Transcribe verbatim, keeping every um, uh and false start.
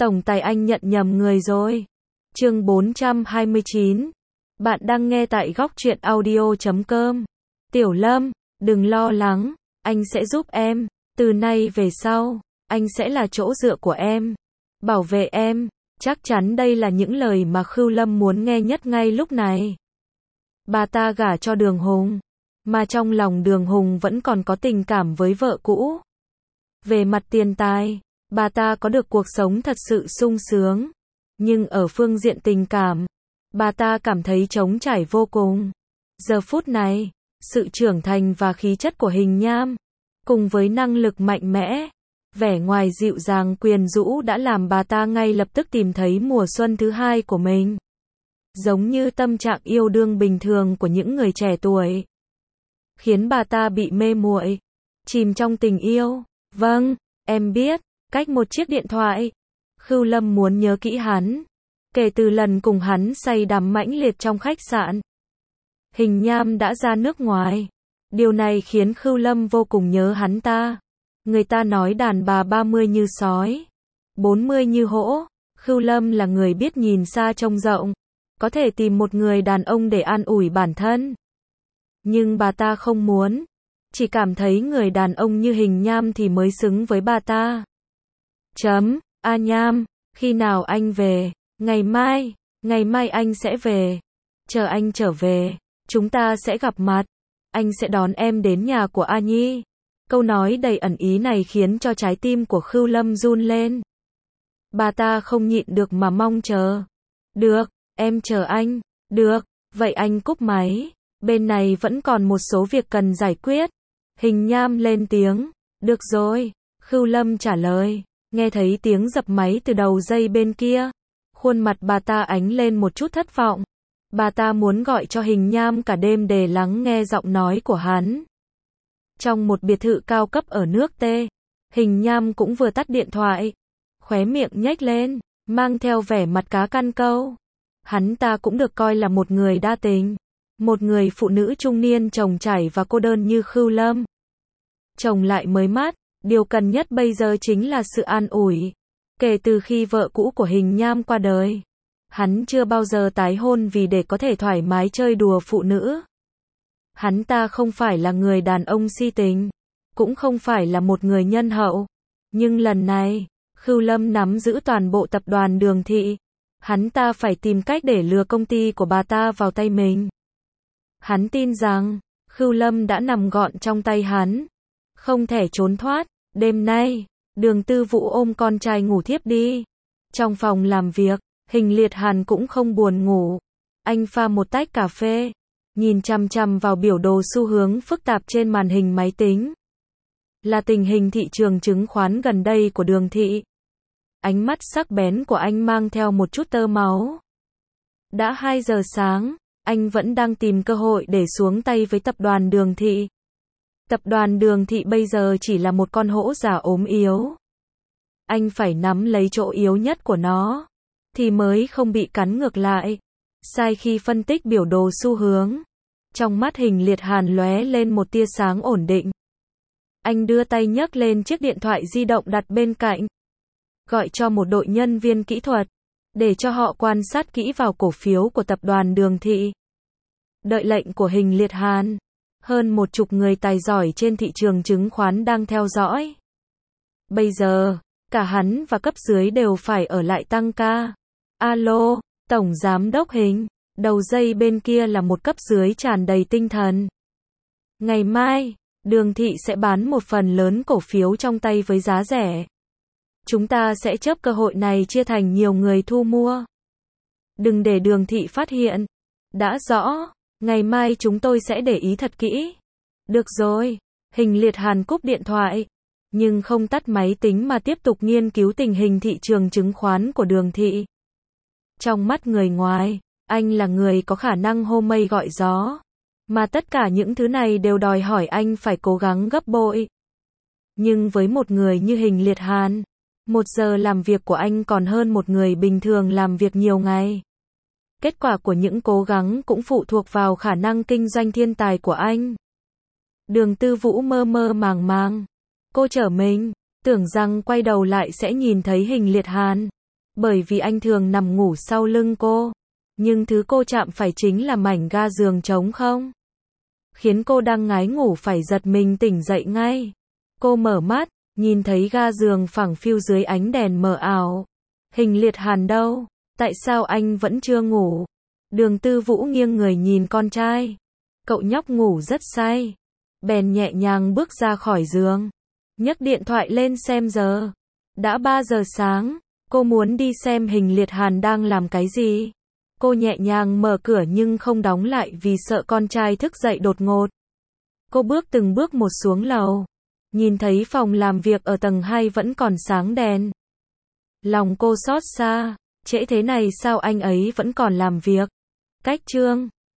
Tổng tài anh nhận nhầm người rồi. Chương bốn trăm hai mươi chín. Bạn đang nghe tại góc truyện audio chấm com. Tiểu Lâm, đừng lo lắng, anh sẽ giúp em. Từ nay về sau, anh sẽ là chỗ dựa của em, bảo vệ em. Chắc chắn đây là những lời mà Khưu Lâm muốn nghe nhất ngay lúc này. Bà ta gả cho Đường Hùng, mà trong lòng Đường Hùng vẫn còn có tình cảm với vợ cũ. Về mặt tiền tài, bà ta có được cuộc sống thật sự sung sướng. Nhưng ở phương diện tình cảm, bà ta cảm thấy trống trải vô cùng. Giờ phút này, sự trưởng thành và khí chất của Hình Nham, cùng với năng lực mạnh mẽ, vẻ ngoài dịu dàng quyến rũ đã làm bà ta ngay lập tức tìm thấy mùa xuân thứ hai của mình. Giống như tâm trạng yêu đương bình thường của những người trẻ tuổi, khiến bà ta bị mê muội, chìm trong tình yêu. Vâng, em biết, cách một chiếc điện thoại, Khưu Lâm muốn nhớ kỹ hắn. Kể từ lần cùng hắn say đắm mãnh liệt trong khách sạn, Hình Nham đã ra nước ngoài. Điều này khiến Khưu Lâm vô cùng nhớ hắn ta. Người ta nói đàn bà ba mươi như sói, bốn mươi như hổ. Khưu Lâm là người biết nhìn xa trông rộng, có thể tìm một người đàn ông để an ủi bản thân. Nhưng bà ta không muốn, chỉ cảm thấy người đàn ông như Hình Nham thì mới xứng với bà ta. Chấm, A Nham, khi nào anh về? Ngày mai, ngày mai anh sẽ về. Chờ anh trở về, chúng ta sẽ gặp mặt. Anh sẽ đón em đến nhà của A Nhi. Câu nói đầy ẩn ý này khiến cho trái tim của Khưu Lâm run lên. Bà ta không nhịn được mà mong chờ. Được, em chờ anh. Được, vậy anh cúp máy. Bên này vẫn còn một số việc cần giải quyết. Hình Nham lên tiếng. Được rồi, Khưu Lâm trả lời. Nghe thấy tiếng dập máy từ đầu dây bên kia, khuôn mặt bà ta ánh lên một chút thất vọng. Bà ta muốn gọi cho Hình Nham cả đêm để lắng nghe giọng nói của hắn. Trong một biệt thự cao cấp ở nước T, Hình Nham cũng vừa tắt điện thoại, khóe miệng nhếch lên, mang theo vẻ mặt cá căn câu. Hắn ta cũng được coi là một người đa tình, một người phụ nữ trung niên trồng trải và cô đơn như Khưu Lâm. Chồng lại mới mát, điều cần nhất bây giờ chính là sự an ủi. Kể từ khi vợ cũ của Hình Nham qua đời, hắn chưa bao giờ tái hôn vì để có thể thoải mái chơi đùa phụ nữ. Hắn ta không phải là người đàn ông si tình, cũng không phải là một người nhân hậu. Nhưng lần này, Khưu Lâm nắm giữ toàn bộ tập đoàn Đường Thị. Hắn ta phải tìm cách để lừa công ty của bà ta vào tay mình. Hắn tin rằng, Khưu Lâm đã nằm gọn trong tay hắn, không thể trốn thoát. Đêm nay, Đường Tư Vũ ôm con trai ngủ thiếp đi. Trong phòng làm việc, Hình Liệt Hàn cũng không buồn ngủ. Anh pha một tách cà phê, nhìn chằm chằm vào biểu đồ xu hướng phức tạp trên màn hình máy tính. Là tình hình thị trường chứng khoán gần đây của Đường Thị. Ánh mắt sắc bén của anh mang theo một chút tơ máu. Đã hai giờ sáng, anh vẫn đang tìm cơ hội để xuống tay với tập đoàn Đường Thị. Tập đoàn Đường Thị bây giờ chỉ là một con hổ già ốm yếu. Anh phải nắm lấy chỗ yếu nhất của nó, thì mới không bị cắn ngược lại. Sai khi phân tích biểu đồ xu hướng, trong mắt Hình Liệt Hàn lóe lên một tia sáng ổn định. Anh đưa tay nhấc lên chiếc điện thoại di động đặt bên cạnh, gọi cho một đội nhân viên kỹ thuật, để cho họ quan sát kỹ vào cổ phiếu của tập đoàn Đường Thị. Đợi lệnh của Hình Liệt Hàn, hơn một chục người tài giỏi trên thị trường chứng khoán đang theo dõi. Bây giờ, cả hắn và cấp dưới đều phải ở lại tăng ca. Alo, Tổng Giám đốc Hình. Đầu dây bên kia là một cấp dưới tràn đầy tinh thần. Ngày mai, Đường Thị sẽ bán một phần lớn cổ phiếu trong tay với giá rẻ. Chúng ta sẽ chớp cơ hội này chia thành nhiều người thu mua. Đừng để Đường Thị phát hiện. Đã rõ, ngày mai chúng tôi sẽ để ý thật kỹ. Được rồi, Hình Liệt Hàn cúp điện thoại, nhưng không tắt máy tính mà tiếp tục nghiên cứu tình hình thị trường chứng khoán của Đường Thị. Trong mắt người ngoài, anh là người có khả năng hô mây gọi gió, mà tất cả những thứ này đều đòi hỏi anh phải cố gắng gấp bội. Nhưng với một người như Hình Liệt Hàn, một giờ làm việc của anh còn hơn một người bình thường làm việc nhiều ngày. Kết quả của những cố gắng cũng phụ thuộc vào khả năng kinh doanh thiên tài của anh. Đường Tư Vũ mơ mơ màng màng. Cô trở mình, tưởng rằng quay đầu lại sẽ nhìn thấy Hình Liệt Hàn. Bởi vì anh thường nằm ngủ sau lưng cô. Nhưng thứ cô chạm phải chính là mảnh ga giường trống không. Khiến cô đang ngái ngủ phải giật mình tỉnh dậy ngay. Cô mở mắt, nhìn thấy ga giường phẳng phiu dưới ánh đèn mờ ảo. Hình Liệt Hàn đâu? Tại sao anh vẫn chưa ngủ? Đường Tư Vũ nghiêng người nhìn con trai. Cậu nhóc ngủ rất say. Bèn nhẹ nhàng bước ra khỏi giường. Nhấc điện thoại lên xem giờ. Đã ba giờ sáng. Cô muốn đi xem Hình Liệt Hàn đang làm cái gì. Cô nhẹ nhàng mở cửa nhưng không đóng lại vì sợ con trai thức dậy đột ngột. Cô bước từng bước một xuống lầu. Nhìn thấy phòng làm việc ở tầng hai vẫn còn sáng đèn. Lòng cô xót xa. Trễ thế này sao anh ấy vẫn còn làm việc? Cách chương